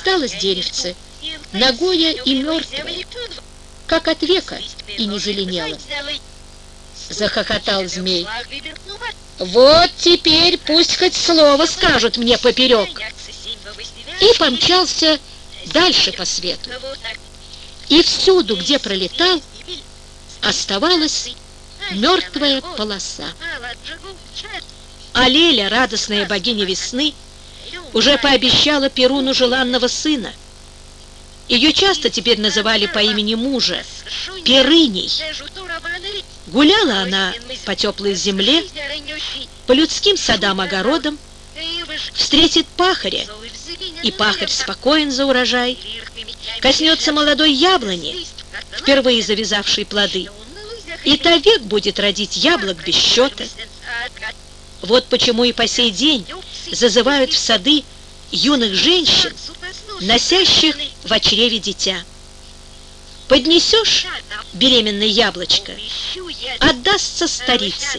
Осталось деревце, нагое и мертвое, как от века, и не зеленело. Захохотал змей. Вот теперь пусть хоть слово скажут мне поперек. И помчался дальше по свету. И всюду, где пролетал, оставалась мертвая полоса. А Леля, радостная богиня весны, уже пообещала Перуну желанного сына. Ее часто теперь называли по имени мужа – Перыней. Гуляла она по теплой земле, по людским садам-огородам, встретит пахаря, и пахарь спокоен за урожай, коснется молодой яблони, впервые завязавшей плоды, и та век будет родить яблок без счета. Вот почему и по сей день зазывают в сады юных женщин, носящих в чреве дитя. Поднесешь беременное яблочко, отдастся старицей.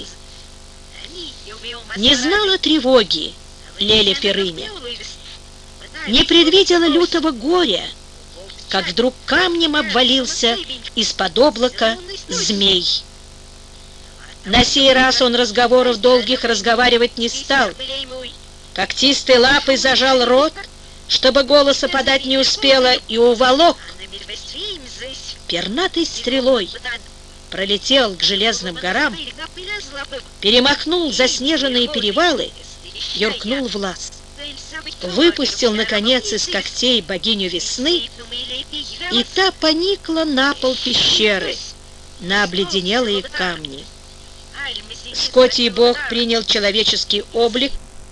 Не знала тревоги Леля Перыня, не предвидела лютого горя, как вдруг камнем обвалился из-под облака змей. На сей раз он разговоров долгих разговаривать не стал. Когтистой лапой зажал рот, чтобы голоса подать не успела, и уволок. Пернатой стрелой пролетел к железным горам, перемахнул заснеженные перевалы, юркнул в лаз. Выпустил, наконец, из когтей богиню весны, и та поникла на пол пещеры, на обледенелые камни. Скотий бог принял человеческий облик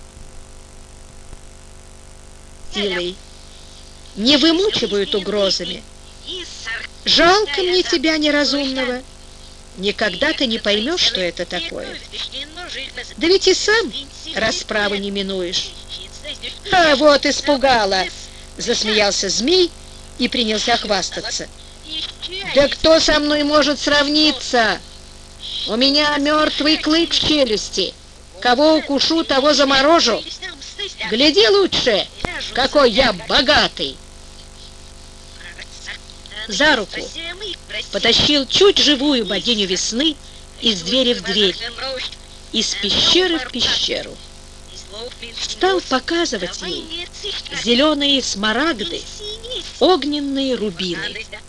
силой. Не вымучивают угрозами. Жалко мне тебя, неразумного. Никогда ты не поймешь, что это такое. Да ведь и сам расправы не минуешь. А вот испугала, засмеялся змей и принялся хвастаться. Да кто со мной может сравниться? У меня мертвый клык в челюсти. Кого укушу, того заморожу. Гляди лучше, какой я богатый. За руку потащил чуть живую богиню весны из двери в дверь, из пещеры в пещеру. Стал показывать ей зеленые смарагды, огненные рубины.